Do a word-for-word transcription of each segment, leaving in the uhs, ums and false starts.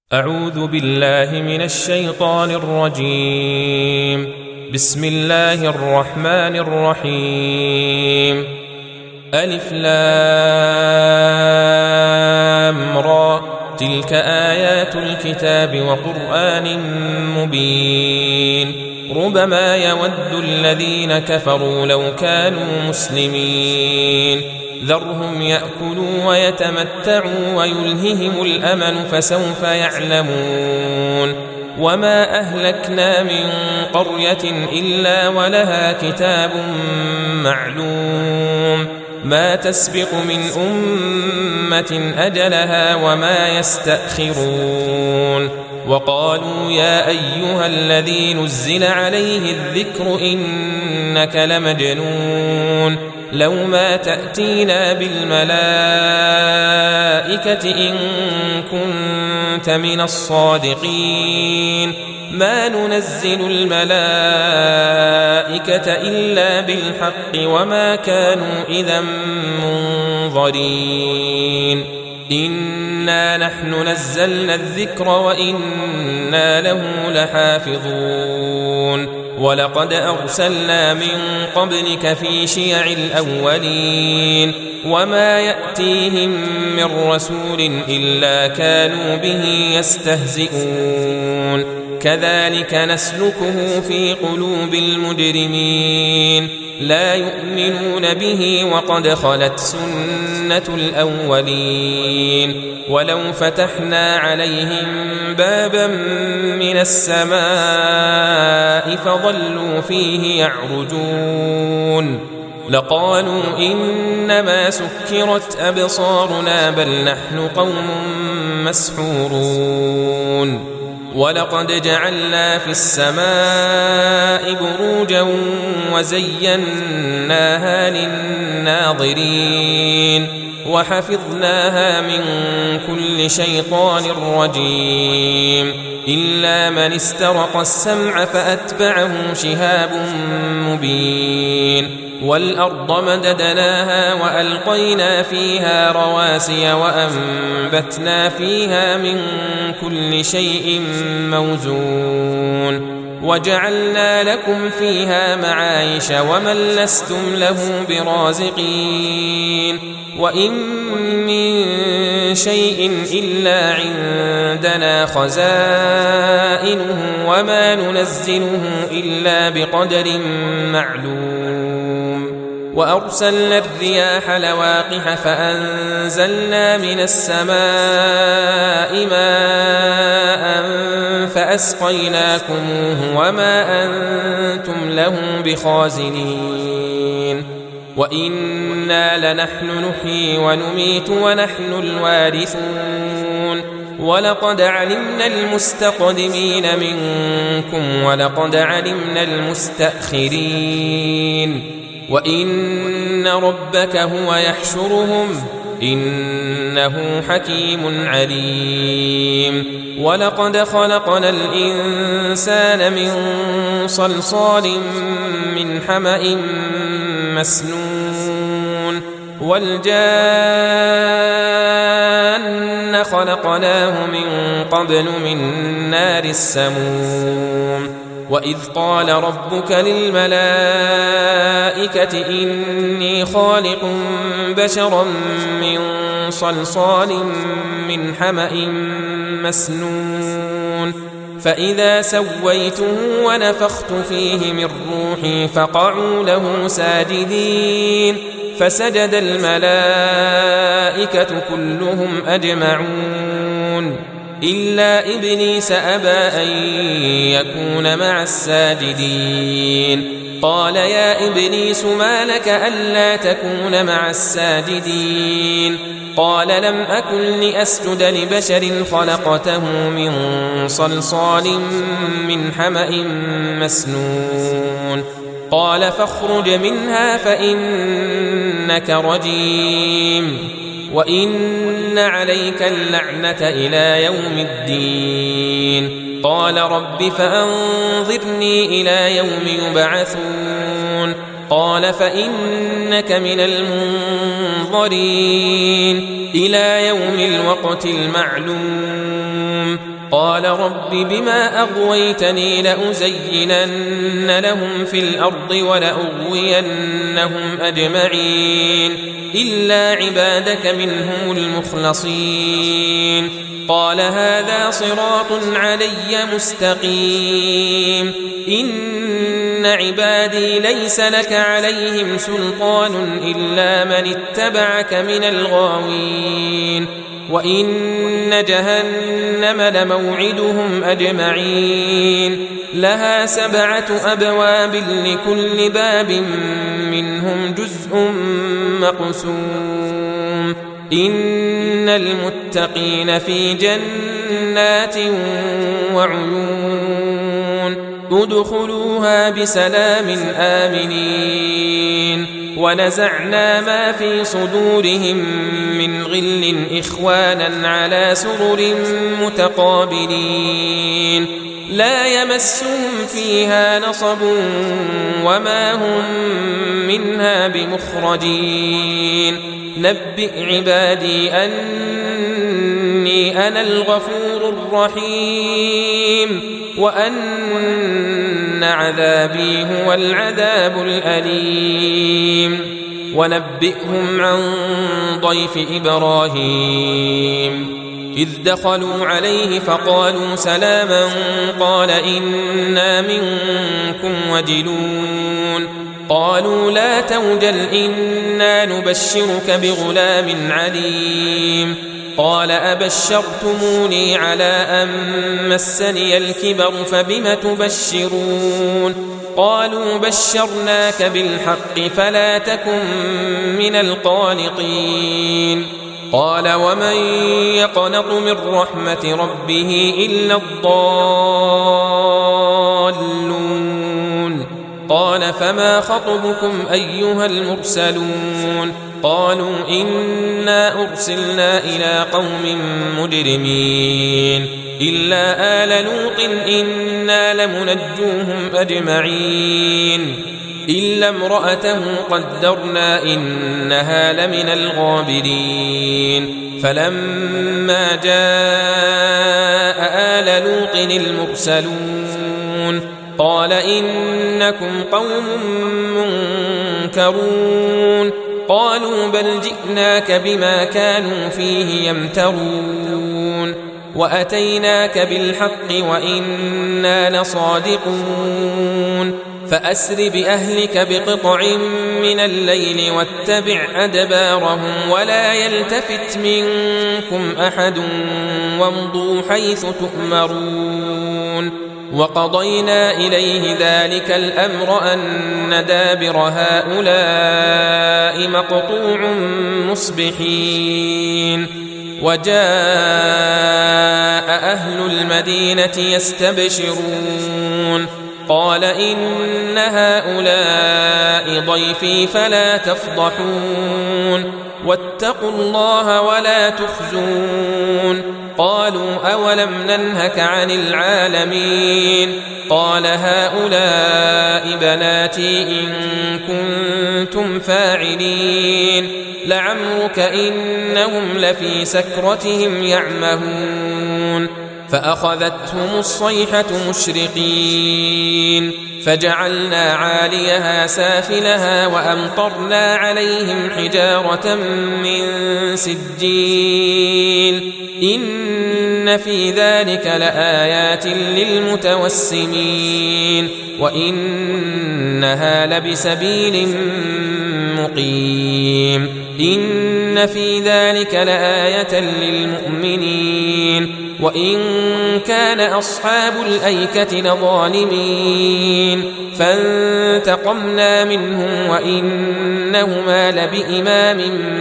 أعوذ بالله من الشيطان الرجيم. بسم الله الرحمن الرحيم. ألف لام را، تلك آيات الكتاب وقرآن مبين. ربما يود الذين كفروا لو كانوا مسلمين. ذرهم يأكلوا ويتمتعوا ويلههم الأمل فسوف يعلمون. وما أهلكنا من قرية إلا ولها كتاب معلوم. ما تسبق من أمة أجلها وما يستأخرون. وقالوا يا أيها الذي نزل عليه الذكر إنك لمجنون. لو ما تأتينا بالملائكة إن كنت من الصادقين. ما ننزل الملائكة إلا بالحق وما كانوا إذا منظرين. إنا نحن نزلنا الذكر وإنا له لحافظون. ولقد أرسلنا من قبلك في شيع الأولين. وما يأتيهم من رسول إلا كانوا به يستهزئون. كذلك نسلكه في قلوب المجرمين. لا يؤمنون به وقد خلت سنة الأولين. ولو فتحنا عليهم بابا من السماء فظلوا فيه يعرجون لقالوا إنما سكرت أبصارنا بل نحن قوم مسحورون. ولقد جعلنا في السماء بروجا وزيناها للناظرين وحفظناها من كل شيطان رجيم إلا من استرق السمع فأتبعه شهاب مبين. والأرض مددناها وألقينا فيها رواسي وأنبتنا فيها من كل شيء موزون. وجعلنا لكم فيها معايش ومن لستم له برازقين. وإن من شيء إلا عندنا خزائنه وما ننزله إلا بقدر معلوم. وأرسلنا الرياح لواقح فأنزلنا من السماء ماء فأسقيناكموه وما أنتم له بخازنين. وإنا لنحن نحيي ونميت ونحن الوارثون. ولقد علمنا المستقدمين منكم ولقد علمنا المستأخرين. وإن ربك هو يحشرهم إنه حكيم عليم. ولقد خلقنا الإنسان من صلصال من حمأ مسنون. والجان خلقناه من قبل من نار السموم. وإذ قال ربك للملائكة إني خالق بشرا من صلصال من حمأ مسنون. فإذا سويته ونفخت فيه من روحي فقعوا له ساجدين. فسجد الملائكة كلهم أجمعون إلا إبليس أبى أن يكون مع الساجدين. قال يا إبليس ما لك ألا تكون مع الساجدين؟ قال لم أكن لأسجد لبشر خلقته من صلصال من حمأ مسنون. قال فاخرج منها فإنك رجيم وإن عليك اللعنة إلى يوم الدين. قال رب فأنظرني إلى يوم يبعثون. قال فإنك من المنظرين إلى يوم الوقت المعلوم. قال رب بما أغويتني لأزينن لهم في الأرض ولأغوينهم أجمعين إلا عبادك منهم المخلصين قال هذا صراط علي مستقيم إن عبادي ليس لك عليهم سلطان إلا من اتبعك من الغاوين وإن جهنم لموعدهم أجمعين لها سبعة أبواب لكل باب منهم جزء مقسوم إن المتقين في جنات وعيون ادخلوها بسلام آمنين ونزعنا ما في صدورهم من غل إخوانا على سرر متقابلين لا يمسهم فيها نصب وما هم منها بمخرجين نبئ عبادي أني أنا الغفور الرحيم وأن عذابي هو العذاب الأليم ونبئهم عن ضيف إبراهيم إذ دخلوا عليه فقالوا سلاما قال إنا منكم وجلون قالوا لا توجل إنا نبشرك بغلام عليم قال أبشرتموني على أن مسني الكبر فبم تبشرون قالوا بشرناك بالحق فلا تكن من القانطين قال ومن يقنط من رحمة ربه إلا الضالون قال فما خطبكم أيها المرسلون قالوا إنا أرسلنا إلى قوم مجرمين إلا آل لوط إنا لمنجوهم أجمعين إلا امرأته قدرنا إنها لمن الغابرين فلما جاء آل لوط المرسلون قال إنكم قوم منكرون قالوا بل جئناك بما كانوا فيه يمترون وأتيناك بالحق وإنا لصادقون فأسر بأهلك بقطع من الليل واتبع أدبارهم ولا يلتفت منكم أحد وامضوا حيث تؤمرون وقضينا إليه ذلك الأمر أن دابر هؤلاء مقطوع مصبحين وجاء أهل المدينة يستبشرون قال إن هؤلاء ضيفي فلا تفضحون واتقوا الله ولا تخزون قالوا أولم ننهك عن العالمين قال هؤلاء بناتي إن كنتم فاعلين لعمرك إنهم لفي سكرتهم يعمهون فأخذتهم الصيحة مشرقين فجعلنا عاليها سافلها وأمطرنا عليهم حجارة من سجيل إن في ذلك لآيات للمتوسمين وإنها لبسبيل مقيم إن في ذلك لآية للمؤمنين وإن كان أصحاب الأيكة لظالمين فانتقمنا منهم وإنهما لبإمام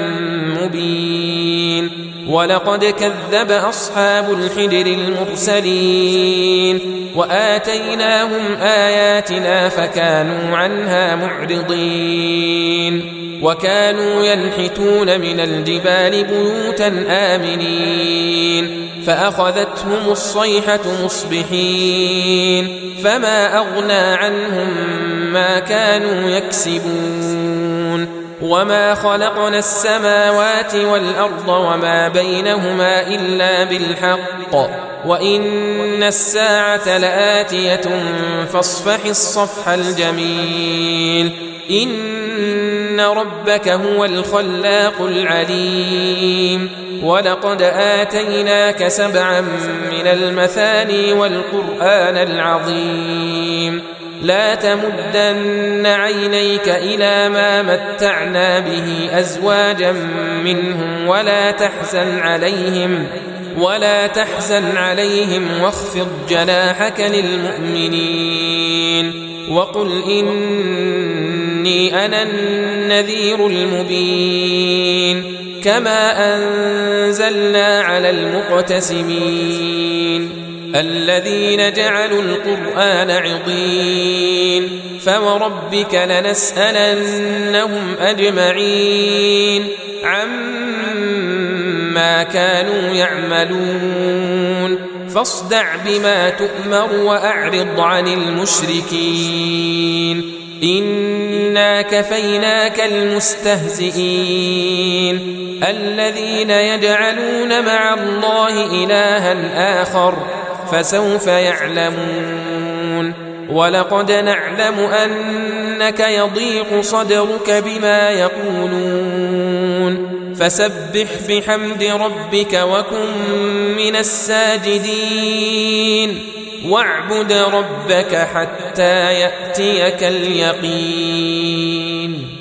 مبين ولقد كذب أصحاب الحجر المرسلين وآتيناهم آياتنا فكانوا عنها معرضين وكانوا ينحتون من الجبال بيوتا آمنين فأخذتهم الصيحة مصبحين فما أغنى عنهم ما كانوا يكسبون وما خلقنا السماوات والأرض وما بينهما إلا بالحق وإن الساعة لآتية فاصفح الصفح الجميل إن ربك هو الخلاق العليم ولقد آتيناك سبعا من المثاني والقرآن العظيم لا تمدن عينيك إلى ما متعنا به أزواجا منهم ولا تحزن عليهم ولا تحزن عليهم واخفض جناحك للمؤمنين وقل إني أنا النذير المبين كما أنزلنا على المقتسمين الذين جعلوا القرآن عضين فوربك لنسألنهم أجمعين عما كانوا يعملون فاصدع بما تؤمر وأعرض عن المشركين إنا كفيناك المستهزئين الذين يجعلون مع الله إلها آخر فسوف يعلمون ولقد نعلم أنك يضيق صدرك بما يقولون فسبح بحمد ربك وكن من الساجدين واعبد ربك حتى يأتيك اليقين.